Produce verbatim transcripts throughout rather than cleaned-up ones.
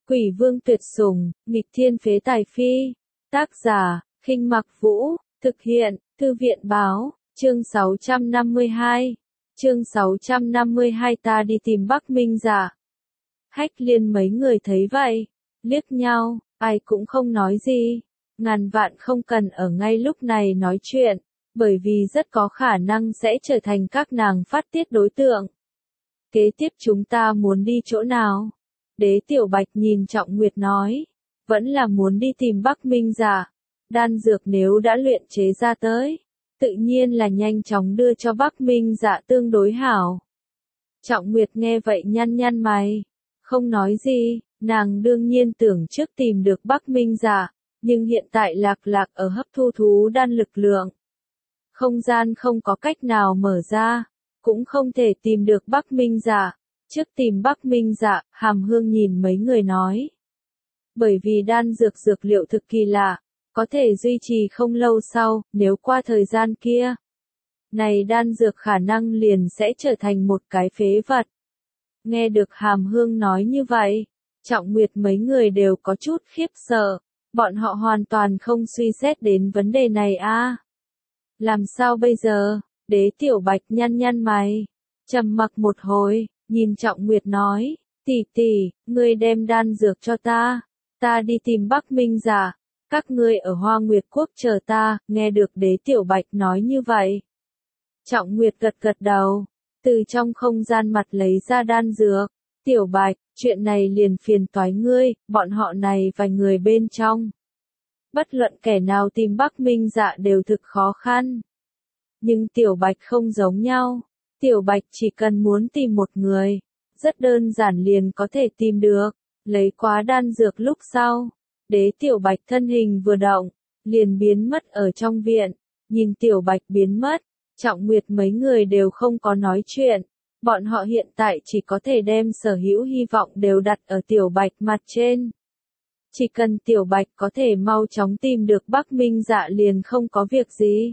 Quỷ vương tuyệt sủng, nghịch thiên phế tài phi. Tác giả, Khinh Mặc Vũ, thực hiện, Thư viện báo, chương sáu trăm năm mươi hai. Chương sáu trăm năm mươi hai ta đi tìm Bắc Minh Dạ. Hách Liên mấy người thấy vậy, liếc nhau, ai cũng không nói gì. Ngàn vạn không cần ở ngay lúc này nói chuyện, bởi vì rất có khả năng sẽ trở thành các nàng phát tiết đối tượng. Kế tiếp chúng ta muốn đi chỗ nào? Đế Tiểu Bạch nhìn Trọng Nguyệt nói, vẫn là muốn đi tìm Bắc Minh Dạ. Đan dược nếu đã luyện chế ra tới, tự nhiên là nhanh chóng đưa cho Bắc Minh Dạ tương đối hảo. Trọng Nguyệt nghe vậy nhăn nhăn mày, không nói gì, nàng đương nhiên tưởng trước tìm được Bắc Minh Dạ, nhưng hiện tại Lạc Lạc ở hấp thu thú đan lực lượng. Không gian không có cách nào mở ra, cũng không thể tìm được Bắc Minh Dạ. Trước tìm Bắc Minh Dạ, Hàm Hương nhìn mấy người nói. Bởi vì đan dược dược liệu thực kỳ lạ, có thể duy trì không lâu sau, nếu qua thời gian kia. Này đan dược khả năng liền sẽ trở thành một cái phế vật. Nghe được Hàm Hương nói như vậy, Trọng Nguyệt mấy người đều có chút khiếp sợ, bọn họ hoàn toàn không suy xét đến vấn đề này a. À. Làm sao bây giờ? Đế Tiểu Bạch nhăn nhăn mày, trầm mặc một hồi, nhìn Trọng Nguyệt nói, tỷ tỷ, ngươi đem đan dược cho ta, ta đi tìm Bắc Minh Dạ, các ngươi ở Hoa Nguyệt Quốc chờ ta. Nghe được Đế Tiểu Bạch nói như vậy, Trọng Nguyệt gật gật đầu, từ trong không gian mặt lấy ra đan dược. Tiểu Bạch, chuyện này liền phiền toái ngươi, bọn họ này vài người bên trong. Bất luận kẻ nào tìm Bắc Minh Dạ đều thực khó khăn. Nhưng Tiểu Bạch không giống nhau. Tiểu Bạch chỉ cần muốn tìm một người, rất đơn giản liền có thể tìm được. Lấy quá đan dược lúc sau, Đế Tiểu Bạch thân hình vừa động, liền biến mất ở trong viện. Nhìn Tiểu Bạch biến mất, Trọng Nguyệt mấy người đều không có nói chuyện. Bọn họ hiện tại chỉ có thể đem sở hữu hy vọng đều đặt ở Tiểu Bạch mặt trên. Chỉ cần Tiểu Bạch có thể mau chóng tìm được Bắc Minh Dạ liền không có việc gì.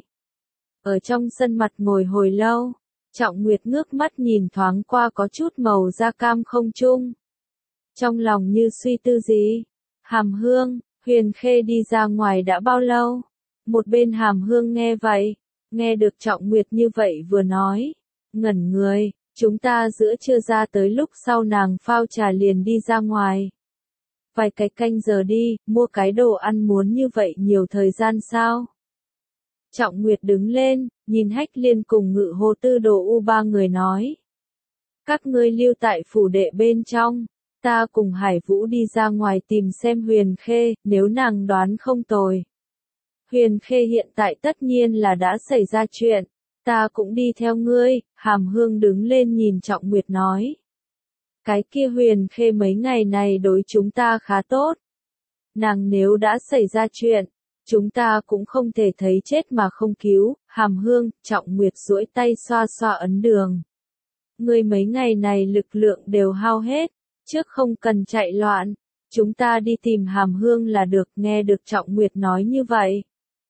Ở trong sân mặt ngồi hồi lâu, Trọng Nguyệt ngước mắt nhìn thoáng qua có chút màu da cam không trung. Trong lòng như suy tư gì. Hàm Hương, Huyền Khê đi ra ngoài đã bao lâu? Một bên Hàm Hương nghe vậy, nghe được Trọng Nguyệt như vậy vừa nói, ngẩn người, chúng ta giữa trưa ra tới lúc sau nàng phao trà liền đi ra ngoài. Vài cái canh giờ đi, mua cái đồ ăn muốn như vậy nhiều thời gian sao? Trọng Nguyệt đứng lên, nhìn Hách Liên cùng Ngự Hồ Tư Đồ U ba người nói. Các ngươi lưu tại phủ đệ bên trong, ta cùng Hải Vũ đi ra ngoài tìm xem Huyền Khê, nếu nàng đoán không tồi. Huyền Khê hiện tại tất nhiên là đã xảy ra chuyện, ta cũng đi theo ngươi. Hàm Hương đứng lên nhìn Trọng Nguyệt nói. Cái kia Huyền Khê mấy ngày này đối chúng ta khá tốt. Nàng nếu đã xảy ra chuyện, chúng ta cũng không thể thấy chết mà không cứu. Hàm Hương, Trọng Nguyệt duỗi tay xoa xoa ấn đường. Ngươi mấy ngày này lực lượng đều hao hết, trước không cần chạy loạn, chúng ta đi tìm Hàm Hương là được. Nghe được Trọng Nguyệt nói như vậy,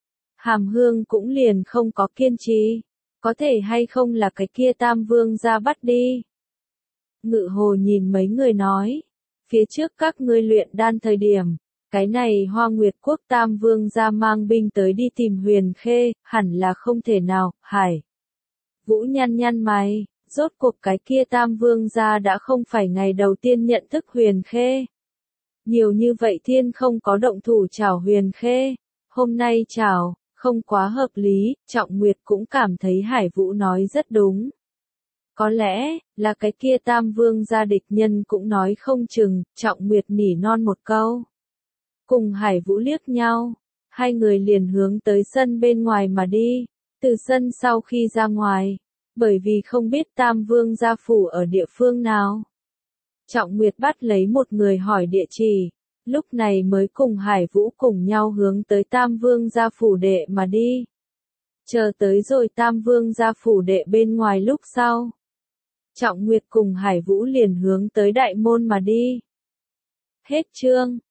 Hàm Hương cũng liền không có kiên trì, có thể hay không là cái kia Tam Vương ra bắt đi. Ngự Hồ nhìn mấy người nói, phía trước các ngươi luyện đan thời điểm, cái này Hoa Nguyệt Quốc Tam Vương ra mang binh tới đi tìm Huyền Khê, hẳn là không thể nào. Hải Vũ nhăn nhăn mày, rốt cuộc cái kia Tam Vương ra đã không phải ngày đầu tiên nhận thức Huyền Khê. Nhiều như vậy thiên không có động thủ chảo Huyền Khê, hôm nay chảo, không quá hợp lý. Trọng Nguyệt cũng cảm thấy Hải Vũ nói rất đúng. Có lẽ, là cái kia Tam Vương gia địch nhân cũng nói không chừng. Trọng Nguyệt nỉ non một câu. Cùng Hải Vũ liếc nhau, hai người liền hướng tới sân bên ngoài mà đi. Từ sân sau khi ra ngoài, bởi vì không biết Tam Vương gia phủ ở địa phương nào, Trọng Nguyệt bắt lấy một người hỏi địa chỉ, lúc này mới cùng Hải Vũ cùng nhau hướng tới Tam Vương gia phủ đệ mà đi. Chờ tới rồi Tam Vương gia phủ đệ bên ngoài lúc sau, Trọng Nguyệt cùng Hải Vũ liền hướng tới đại môn mà đi. Hết chương.